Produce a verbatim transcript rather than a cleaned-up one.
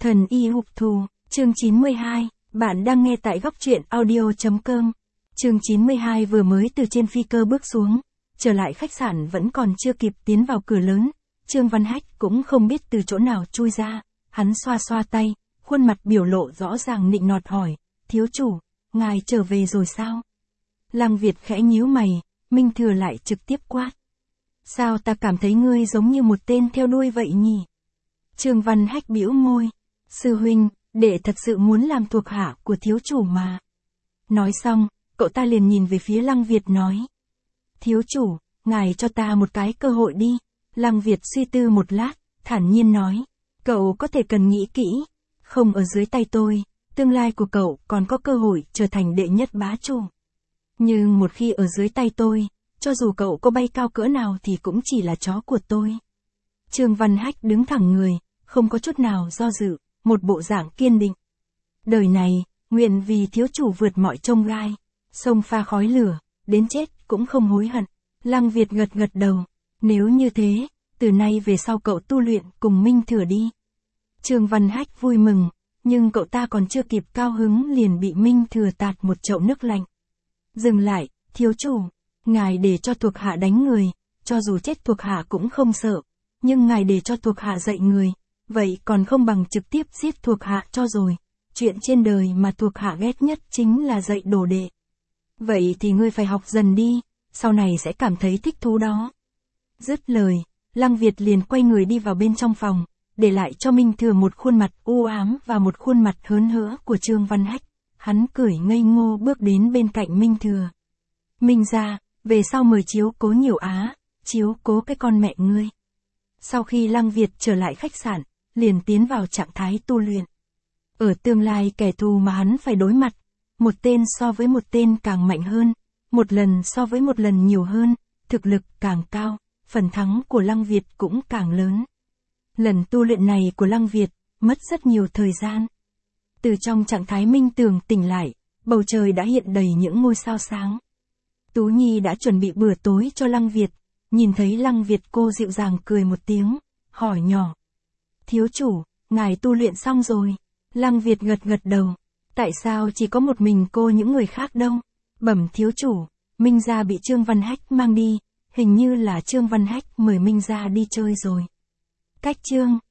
Thần y hục thù, chương chín mươi hai, bạn đang nghe tại góc truyện audio chấm com. Chương chín mươi hai vừa mới từ trên phi cơ bước xuống, trở lại khách sạn vẫn còn chưa kịp tiến vào cửa lớn, Trương Văn Hách cũng không biết từ chỗ nào chui ra, hắn xoa xoa tay, khuôn mặt biểu lộ rõ ràng nịnh nọt hỏi, thiếu chủ, ngài trở về rồi sao? Lăng Việt khẽ nhíu mày, Minh Thừa lại trực tiếp quát. Sao ta cảm thấy ngươi giống như một tên theo đuôi vậy nhỉ? Trương Văn Hách bĩu môi, sư huynh, đệ thật sự muốn làm thuộc hạ của thiếu chủ mà. Nói xong, cậu ta liền nhìn về phía Lăng Việt nói. Thiếu chủ, ngài cho ta một cái cơ hội đi. Lăng Việt suy tư một lát, thản nhiên nói. Cậu có thể cần nghĩ kỹ, không ở dưới tay tôi, tương lai của cậu còn có cơ hội trở thành đệ nhất bá chủ. Nhưng một khi ở dưới tay tôi, cho dù cậu có bay cao cỡ nào thì cũng chỉ là chó của tôi. Trương Văn Hách đứng thẳng người, không có chút nào do dự, một bộ dạng kiên định. Đời này, nguyện vì thiếu chủ vượt mọi chông gai, sông pha khói lửa, đến chết cũng không hối hận. Lăng Việt gật gật đầu, nếu như thế, từ nay về sau cậu tu luyện cùng Minh Thừa đi. Trương Văn Hách vui mừng, nhưng cậu ta còn chưa kịp cao hứng liền bị Minh Thừa tạt một chậu nước lạnh. Dừng lại, thiếu chủ, ngài để cho thuộc hạ đánh người, cho dù chết thuộc hạ cũng không sợ, nhưng ngài để cho thuộc hạ dạy người, vậy còn không bằng trực tiếp giết thuộc hạ cho rồi. Chuyện trên đời mà thuộc hạ ghét nhất chính là dạy đồ đệ. Vậy thì ngươi phải học dần đi, sau này sẽ cảm thấy thích thú đó. Dứt lời, Lăng Việt liền quay người đi vào bên trong phòng, để lại cho Minh Thừa một khuôn mặt u ám và một khuôn mặt hớn hở của Trương Văn Hách. Hắn cười ngây ngô bước đến bên cạnh Minh Thừa. Minh gia, về sau mời chiếu cố nhiều á, chiếu cố cái con mẹ ngươi. Sau khi Lăng Việt trở lại khách sạn, liền tiến vào trạng thái tu luyện. Ở tương lai kẻ thù mà hắn phải đối mặt, một tên so với một tên càng mạnh hơn, một lần so với một lần nhiều hơn, thực lực càng cao, phần thắng của Lăng Việt cũng càng lớn. Lần tu luyện này của Lăng Việt, mất rất nhiều thời gian. Từ trong trạng thái minh tường tỉnh lại, bầu trời đã hiện đầy những ngôi sao sáng. Tú Nhi đã chuẩn bị bữa tối cho Lăng Việt, nhìn thấy Lăng Việt cô dịu dàng cười một tiếng, hỏi nhỏ. Thiếu chủ, ngài tu luyện xong rồi. Lăng Việt gật gật đầu. Tại sao chỉ có một mình cô những người khác đâu? Bẩm thiếu chủ, Minh gia bị Trương Văn Hách mang đi, hình như là Trương Văn Hách mời Minh gia đi chơi rồi. Cách Trương